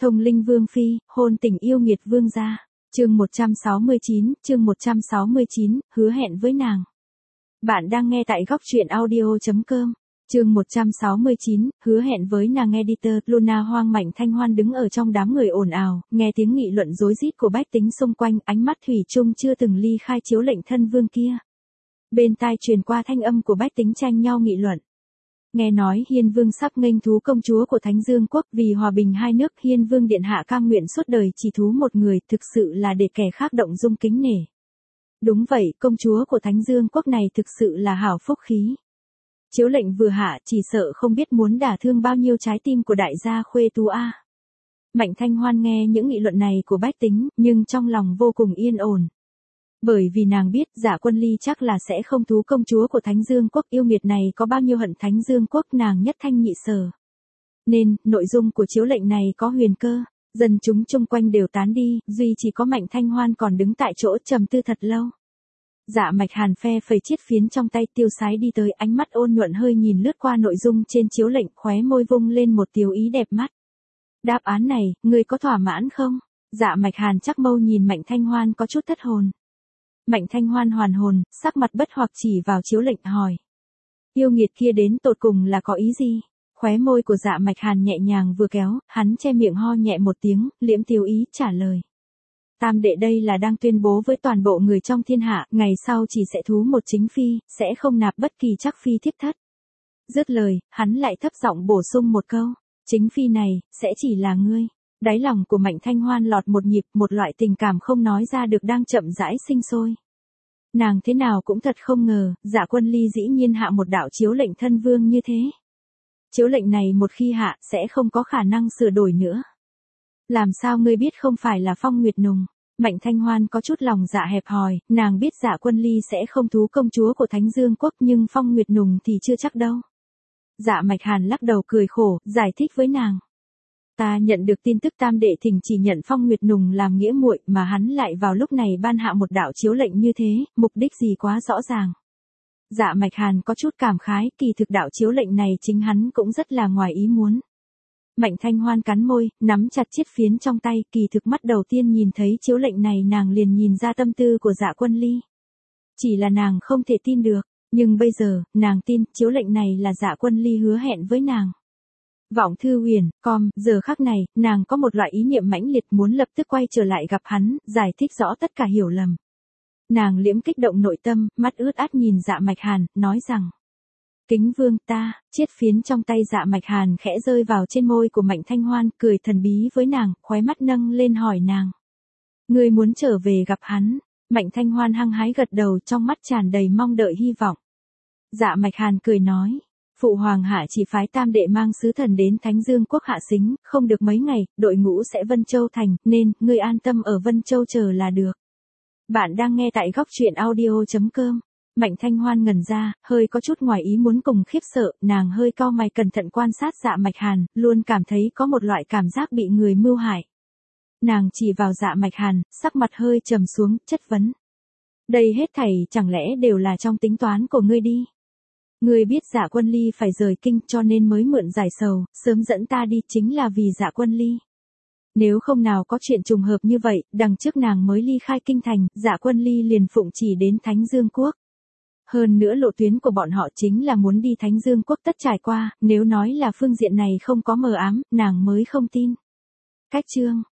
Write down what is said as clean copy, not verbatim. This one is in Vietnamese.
Thông linh vương phi, hôn tình yêu nghiệt vương gia. Chương 169, hứa hẹn với nàng. Bạn đang nghe tại góc truyện audio.com. Chương 169, hứa hẹn với nàng. Editor Luna. Hoang Mạnh Thanh Hoan đứng ở trong đám người ồn ào, nghe tiếng nghị luận rối rít của bách tính xung quanh, ánh mắt thủy chung chưa từng ly khai chiếu lệnh thân vương kia. Bên tai truyền qua thanh âm của bách tính tranh nhau nghị luận. Nghe nói Hiên Vương sắp nghênh thú công chúa của Thánh Dương Quốc, vì hòa bình hai nước, Hiên Vương điện hạ cam nguyện suốt đời chỉ thú một người, thực sự là để kẻ khác động dung kính nể. Đúng vậy, công chúa của Thánh Dương Quốc này thực sự là hảo phúc khí. Chiếu lệnh vừa hạ, chỉ sợ không biết muốn đả thương bao nhiêu trái tim của đại gia khuê tú a. Mạnh Thanh Hoan nghe những nghị luận này của bách tính, nhưng trong lòng vô cùng yên ổn. Bởi vì nàng biết Dạ Quân Ly chắc là sẽ không thú công chúa của Thánh Dương Quốc, yêu nghiệt này có bao nhiêu hận Thánh Dương Quốc nàng nhất thanh nhị sở. Nên, nội dung của chiếu lệnh này có huyền cơ, dân chúng chung quanh đều tán đi, duy chỉ có Mạnh Thanh Hoan còn đứng tại chỗ trầm tư thật lâu. Dạ Mạch Hàn phe phẩy chiếc phiến trong tay, tiêu sái đi tới, ánh mắt ôn nhuận hơi nhìn lướt qua nội dung trên chiếu lệnh, khóe môi vung lên một tiêu ý đẹp mắt. Đáp án này, ngươi có thỏa mãn không? Dạ Mạch Hàn chắc mâu nhìn Mạnh Thanh Hoan có chút thất hồn. Mạnh Thanh Hoan hoàn hồn, sắc mặt bất hoặc chỉ vào chiếu lệnh hỏi. Yêu nghiệt kia đến tột cùng là có ý gì? Khóe môi của Dạ Mạch Hàn nhẹ nhàng vừa kéo, hắn che miệng ho nhẹ một tiếng, liễm tiêu ý trả lời. Tam đệ đây là đang tuyên bố với toàn bộ người trong thiên hạ, ngày sau chỉ sẽ thú một chính phi, sẽ không nạp bất kỳ chắc phi thiếp thất. Dứt lời, hắn lại thấp giọng bổ sung một câu, chính phi này, sẽ chỉ là ngươi. Đáy lòng của Mạnh Thanh Hoan lọt một nhịp, một loại tình cảm không nói ra được đang chậm rãi sinh sôi. Nàng thế nào cũng thật không ngờ, Dạ Quân Ly dĩ nhiên hạ một đạo chiếu lệnh thân vương như thế. Chiếu lệnh này một khi hạ, sẽ không có khả năng sửa đổi nữa. Làm sao ngươi biết không phải là Phong Nguyệt Nùng? Mạnh Thanh Hoan có chút lòng dạ hẹp hòi, nàng biết Dạ Quân Ly sẽ không thú công chúa của Thánh Dương Quốc, nhưng Phong Nguyệt Nùng thì chưa chắc đâu. Dạ Mạch Hàn lắc đầu cười khổ, giải thích với nàng. Ta nhận được tin tức tam đệ thỉnh chỉ nhận Phong Nguyệt Nùng làm nghĩa muội, mà hắn lại vào lúc này ban hạ một đạo chiếu lệnh như thế, mục đích gì quá rõ ràng. Dạ Mạch Hàn có chút cảm khái, kỳ thực đạo chiếu lệnh này chính hắn cũng rất là ngoài ý muốn. Mạnh Thanh Hoan cắn môi, nắm chặt chiếc phiến trong tay, kỳ thực mắt đầu tiên nhìn thấy chiếu lệnh này nàng liền nhìn ra tâm tư của Dạ Quân Ly. Chỉ là nàng không thể tin được, nhưng bây giờ, nàng tin, chiếu lệnh này là Dạ Quân Ly hứa hẹn với nàng. Vọng Thư Huyền, giờ khắc này, nàng có một loại ý niệm mãnh liệt muốn lập tức quay trở lại gặp hắn, giải thích rõ tất cả hiểu lầm. Nàng liễm kích động nội tâm, mắt ướt át nhìn Dạ Mạch Hàn, nói rằng. Kính vương ta, chiếc phiến trong tay Dạ Mạch Hàn khẽ rơi vào trên môi của Mạnh Thanh Hoan, cười thần bí với nàng, khóe mắt nâng lên hỏi nàng. Ngươi muốn trở về gặp hắn? Mạnh Thanh Hoan hăng hái gật đầu, trong mắt tràn đầy mong đợi hy vọng. Dạ Mạch Hàn cười nói. Phụ hoàng hạ chỉ phái tam đệ mang sứ thần đến Thánh Dương Quốc hạ sính, không được mấy ngày, đội ngũ sẽ Vân Châu thành, nên, ngươi an tâm ở Vân Châu chờ là được. Bạn đang nghe tại góc truyện audio.com. Mạnh Thanh Hoan ngẩn ra, hơi có chút ngoài ý muốn cùng khiếp sợ, nàng hơi cau mày cẩn thận quan sát Dạ Mạch Hàn, luôn cảm thấy có một loại cảm giác bị người mưu hại. Nàng chỉ vào Dạ Mạch Hàn, sắc mặt hơi trầm xuống, chất vấn. Đây hết thảy chẳng lẽ đều là trong tính toán của ngươi đi? Ngươi biết Dạ Quân Ly phải rời kinh cho nên mới mượn giải sầu, sớm dẫn ta đi chính là vì Dạ Quân Ly. Nếu không nào có chuyện trùng hợp như vậy, đằng trước nàng mới ly khai kinh thành, Dạ Quân Ly liền phụng chỉ đến Thánh Dương Quốc. Hơn nữa lộ tuyến của bọn họ chính là muốn đi Thánh Dương Quốc tất trải qua, nếu nói là phương diện này không có mờ ám, nàng mới không tin. Cách chương,